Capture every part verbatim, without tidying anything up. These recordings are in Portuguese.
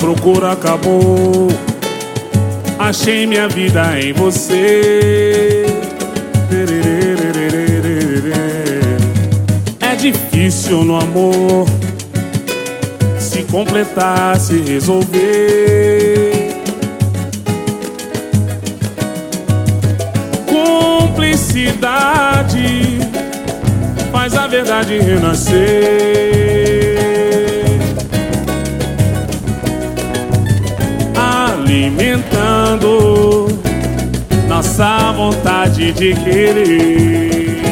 procura acabou, achei minha vida em você. É difícil no amor se completar, se resolver. Cumplicidade faz a verdade renascer. Alimentando nossa vontade de querer.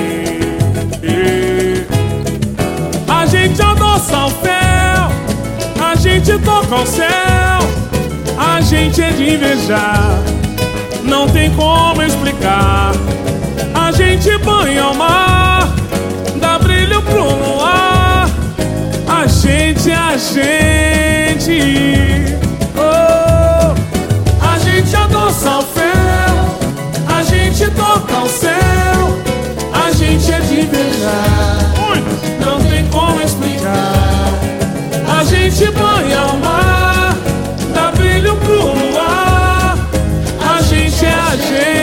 A gente adoça o fel, a gente toca o céu, a gente é de invejar, não tem como explicar. A gente banha o mar, dá brilho pro luar. A gente é a gente. Oh, a gente adoça o fel, a gente toca o céu, a gente é de invejar, não tem como explicar. A gente banha o mar, dá brilho pro luar. A gente é a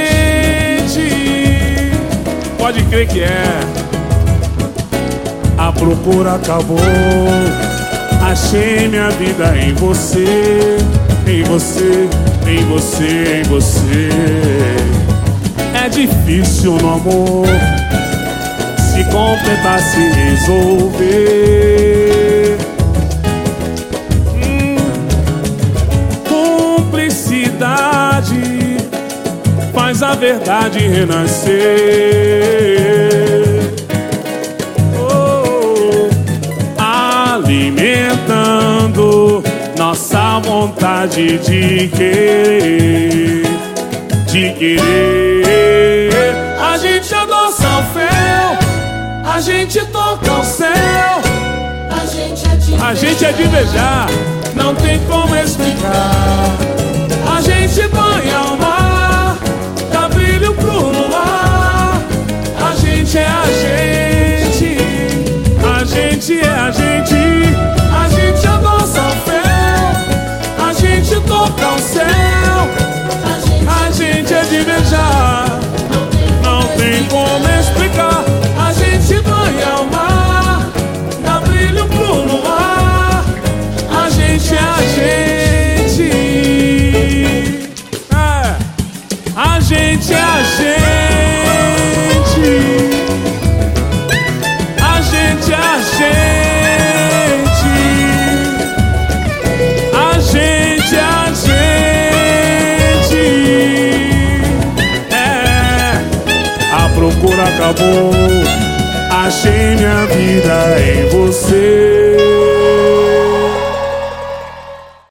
gente. Pode crer que é. A procura acabou, achei minha vida em você, em você, em você, em você. É difícil no amor se completar, se resolver. Hum. Cumplicidade faz a verdade renascer. Oh, alimentando nossa vontade de querer, de querer. A gente adoça o fel, a gente toca o céu, A gente é de a gente é de invejar, não tem como explicar. A gente banha o mar, dá brilho pro luar. A gente é a gente, a gente é a gente. A gente adoça o fel, a gente toca o céu, a gente é de invejar, não tem como explicar. A gente banha o mar, dá brilho pro luar. A gente é a gente. É, a gente é a gente. A gente é a gente. A gente é a gente. É, a procura acabou, achei minha vida em você.